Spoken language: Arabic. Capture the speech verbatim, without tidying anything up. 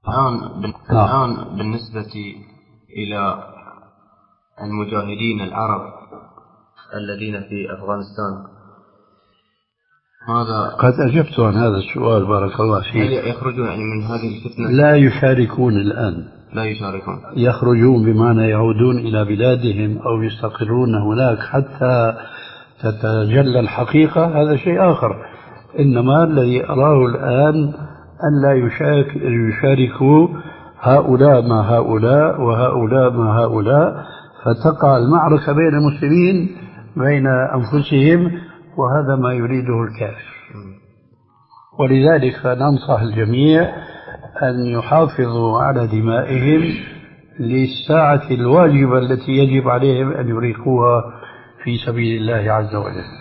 الآن الآن بالنسبة إلى المجاهدين العرب الذين في أفغانستان، هذا قد أجبت عن هذا السؤال بارك الله فيك. هل يخرجون يعني من هذه الفتنة؟ لا يشاركون الآن، لا يشاركون، يخرجون بمعنى يعودون إلى بلادهم أو يستقرون هناك حتى تتجلى الحقيقة، هذا شيء آخر. إنما الذي أراه الآن أن لا يشاركوا هؤلاء مع هؤلاء وهؤلاء مع هؤلاء، فتقع المعركة بين المسلمين بين أنفسهم، وهذا ما يريده الكافر. ولذلك ننصح الجميع أن يحافظوا على دمائهم للساعة الواجبة التي يجب عليهم أن يريقوها في سبيل الله عز وجل.